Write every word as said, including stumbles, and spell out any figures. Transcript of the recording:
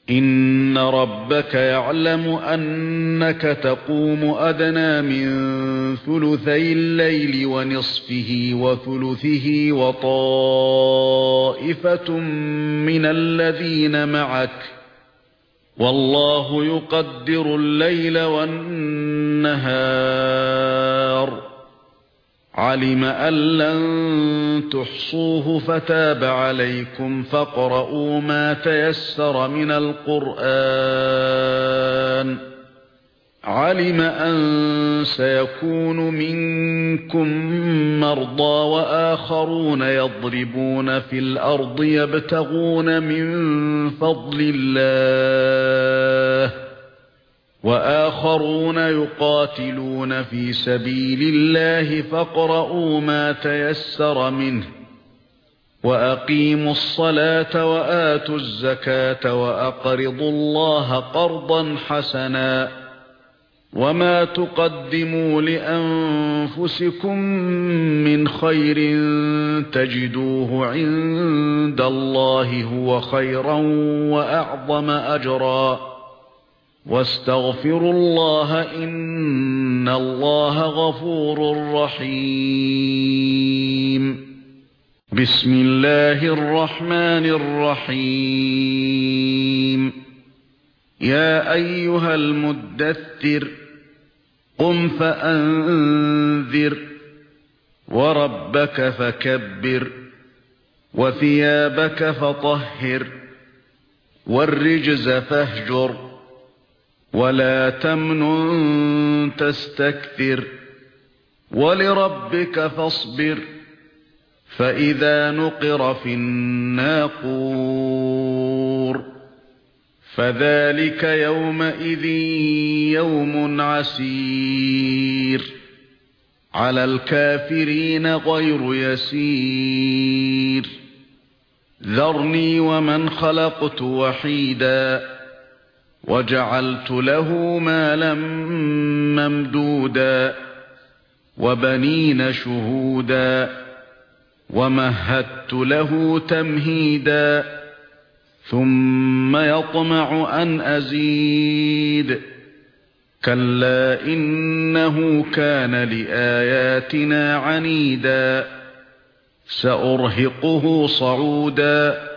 إِنَّ رَبَّكَ يَعْلَمُ أَنَّكَ تَقُومُ أَدْنَى مِنْ ثُلُثَيِ اللَّيْلِ وَنِصْفَهُ وَثُلُثَهُ وَطَائِفَةٌ مِنَ الَّذِينَ مَعَكَ وَاللَّهُ يُقَدِّرُ اللَّيْلَ وَالنَّهَارَ عَلِمَ أَن لَّن تُحْصُوهُ فَتَابَ عَلَيْكُمْ فَاقْرَءُوا مَا تَيَسَّرَ مِنَ الْقُرْآنِ عَلِمَ أَن سَيَكُونُ مِنكُم مَّرْضَىٰ وَآخَرُونَ يَضْرِبُونَ فِي الْأَرْضِ يَبْتَغُونَ مِن فَضْلِ اللَّهِ وَآخَرُونَ يُقَاتِلُونَ فِي سَبِيلِ اللَّهِ فَاقْرَءُوا مَا تَيَسَّرَ مِنْهُ وَأَقِيمُوا الصَّلَاةَ وَآتُوا الزَّكَاةَ وَأَقْرِضُوا اللَّهَ قَرْضًا حَسَنًا وَمَا تُقَدِّمُوا لِأَنفُسِكُم مِّنْ خَيْرٍ تَجِدُوهُ عِندَ اللَّهِ هُوَ خَيْرًا وَأَعْظَمَ أَجْرًا وَاسْتَغْفِرُوا اللَّهَ إِنَّ اللَّهَ غَفُورٌ رَّحِيمٌ بسم الله الرحمن الرحيم يا أيها المدثر قم فأنذر وربك فكبر وثيابك فطهر والرجز فاهجر ولا تمنن تستكثر ولربك فاصبر فإذا نقر في الناقور فذلك يومئذ يوم عسير على الكافرين غير يسير ذرني ومن خلقت وحيدا وجعلت له مالا ممدودا وبنين شهودا ومهدت له تمهيدا ثم يطمع أن أزيد كلا إنه كان لآياتنا عنيدا سأرهقه صعودا